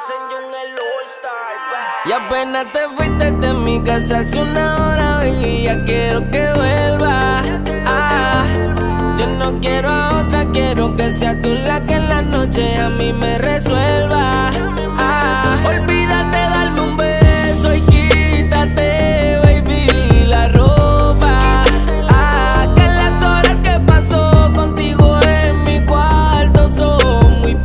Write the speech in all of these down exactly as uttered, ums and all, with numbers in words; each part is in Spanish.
Y apenas te fuiste de mi casa hace una hora, y ya quiero que vuelva. Ah, yo no quiero a otra, quiero que seas tú la que en la noche a mí me resuelva. Ah, olvídate, darme un beso y quítate, baby, la ropa. Ah, que las horas que paso contigo en mi cuarto son muy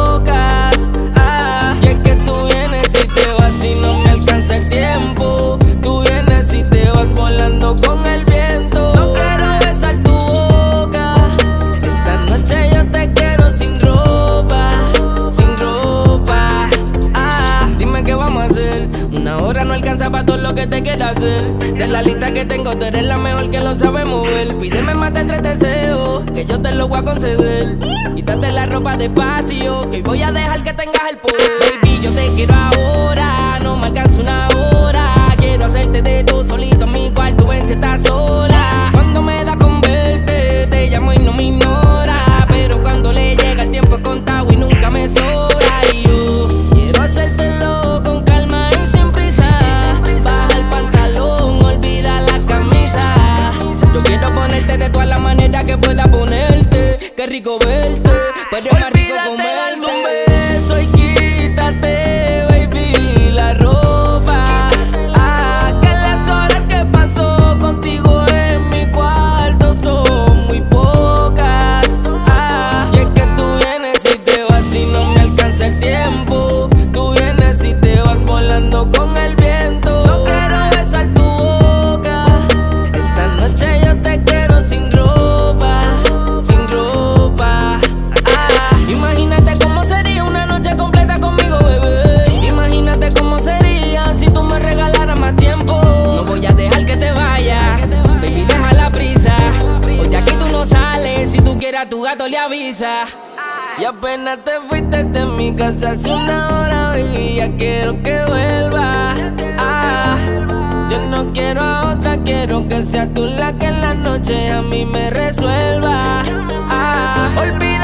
pocas. Ah, y es que tú vienes y te vas y no me alcanza el tiempo. Tú vienes y te vas volando con el viento. No quiero besar tu boca, esta noche yo te quiero sin ropa, sin ropa. Ah, dime qué vamos a hacer. Una hora no alcanza para todo lo que te quiero hacer. De la lista que tengo, tú eres la mejor que lo sabe mover. Pídeme más de tres deseos, que yo te lo voy a conceder. Quítate la ropa despacio, que hoy voy a dejar que tengas el poder. Baby, yo te quiero ahora, no me alcanza una hora. Quiero hacerte de todo solito en mi cuarto, ven si estás sola. Cuando me da con verte, te llamo y no me ignora. Pero cuando le llega el tiempo es contado y nunca me sobra. Y yo quiero hacértelo con calma y sin prisa. Baja el pantalón, olvida la camisa. Yo quiero ponerte de todas las maneras que pueda ponerte. Qué rico verte, pero es más rico comerte. Darme un beso y quítate, baby, la ropa. Ah, que las horas que paso contigo en mi cuarto son muy pocas. Ah, y es que tú vienes y te vas y no me alcanza el tiempo. Tú vienes y te vas volando con el viento. No quiero besar tu boca, esta noche yo te quiero sin ropa, sin ropa. Ah, imagínate cómo sería una noche completa conmigo, bebé. Imagínate cómo sería si tú me regalaras más tiempo. No voy a dejar que te vayas, baby, deja la prisa. Hoy de aquí tú no sales, si tú quieres a tu gato le avisa. Y apenas te fuiste de mi casa hace una hora, y ya quiero que vuelva. Ah, yo no quiero a otra, quiero que seas tú la que en la noche a mí me resuelva. Ah, olvídate.